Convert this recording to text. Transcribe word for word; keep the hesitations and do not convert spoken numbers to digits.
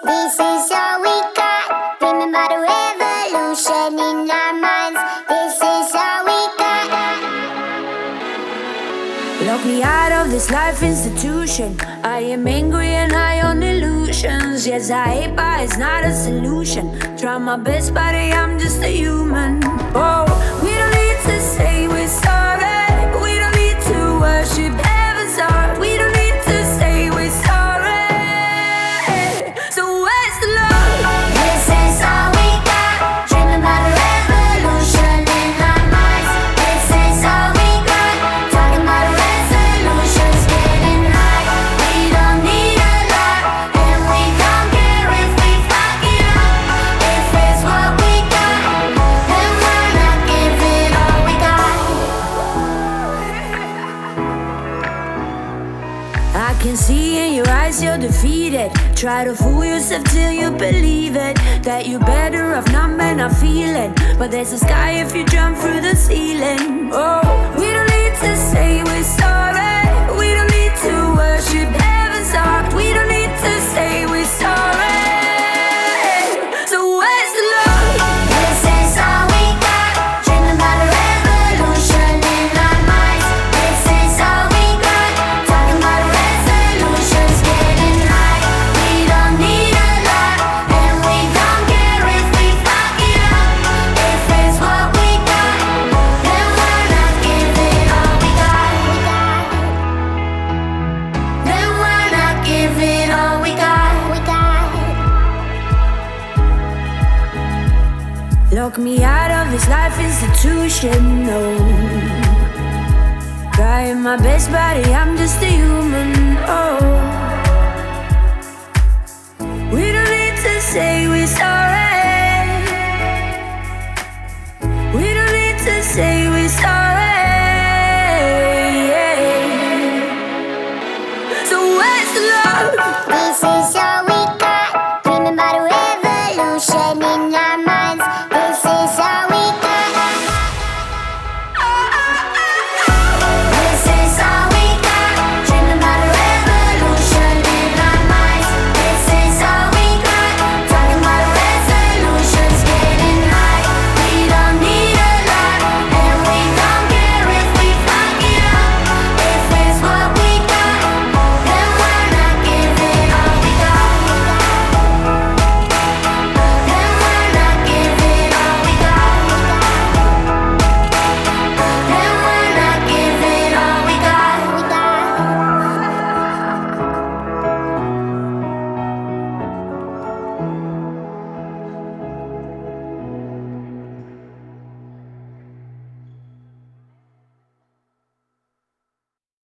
This is all we got. Remember the revolution in our minds. This is all we got. Lock me out of this life institution. I am angry and high on illusions. Yes, I hate, but it's not a solution. Try my best, but I'm just a human. Oh, we don't need to say we're sorry. We don't need to worship heaven's heart. We don't need to say we're sorry. So where's the love? This is all we got. Dreaming about a revolution in our minds. This is all we got. Talking about a resolutions, getting high. We don't need a lot, and we don't care if we fuck it up. If it's what we got, then why not give it all we got? I can see in your eyes you're defeated. Try to fool yourself till you believe it, that you're better off not men not feeling. But there's a sky if you jump through the ceiling. Oh, we don't need to say we're sorry. We don't need to worship heaven's heart. We don't need to say we're sorry. So where's the love? This is all we got. Dreaming about a revolution in our minds. This is all we got. Talking about a resolutions, getting high. We don't need a lot, and we don't care if we fuck it up. If it's what we got, then why not give it all we got? Then why not give it all we got? We got. Lock me out of this life institution, no. Trying my best, buddy, I'm just a human, oh.